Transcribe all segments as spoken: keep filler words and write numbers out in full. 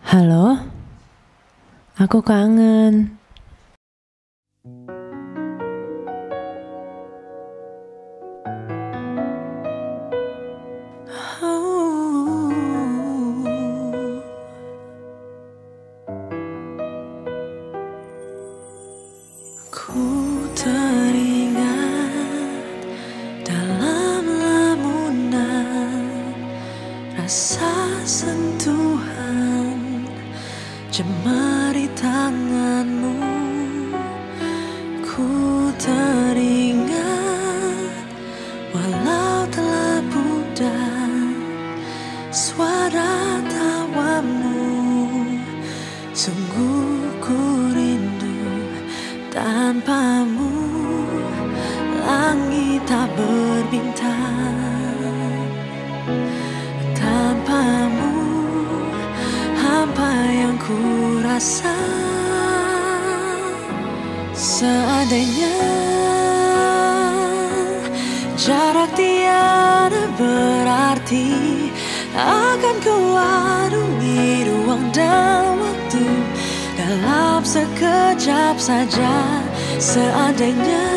Halo, aku kangen. Ku teringat dalam lamunan rasa sentuhan jemari tanganmu. Ku teringat walau telah pudar suara tawamu. Sungguh ku rindu tanpamu, langit tak berbintang. Tanpamu, hampa yang ku rasa. Seandainya jarak tiada berarti, akan ku arungi ruang dan waktu dalam sekejap saja. Seandainya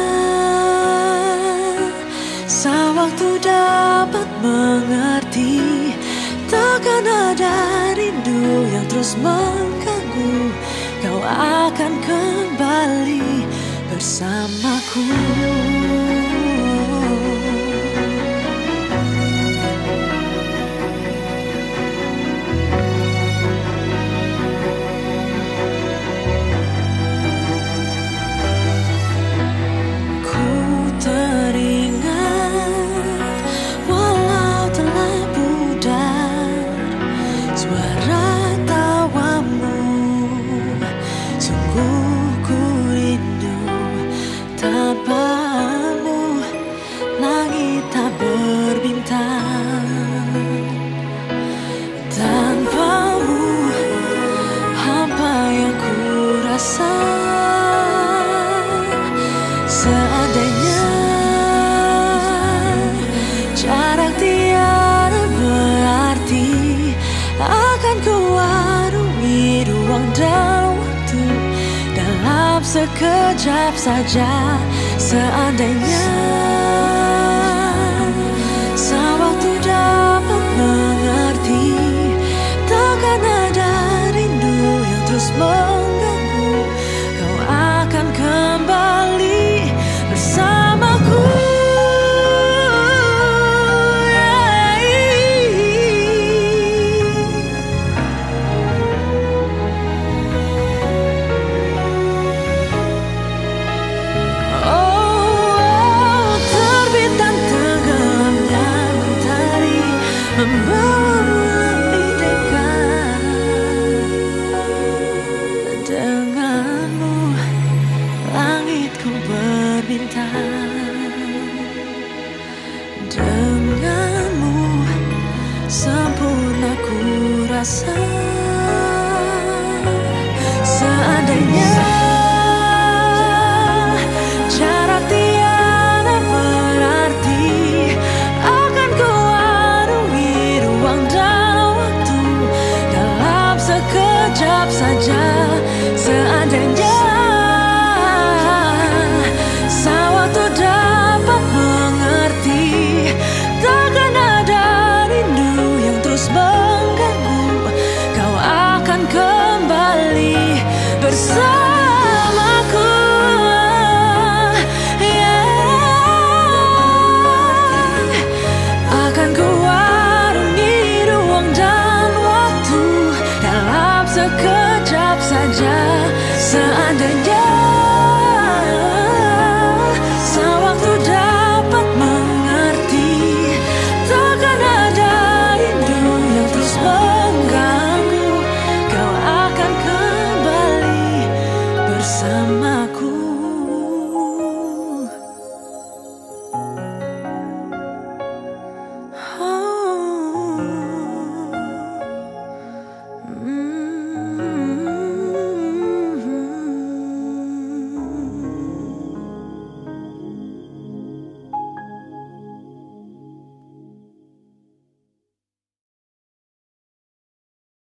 sewaktu dapat mengerti, takkan ada rindu yang terus mengganggu. Kau akan kembali bersamaku. Tanpamu, langit tak berbintang. Tanpamu, hampa yang ku rasa. Seandainya jarak tiada berarti, akan ku arungi ruang dan waktu dalam sekejap saja. Seandainya sewaktu dapat mengerti, takkan ada rindu yang terus mengganggu. Kau akan kembali bersamaku. Membawamu lebih dekat. Denganmu langitku berbintang. Denganmu sempurna ku rasa.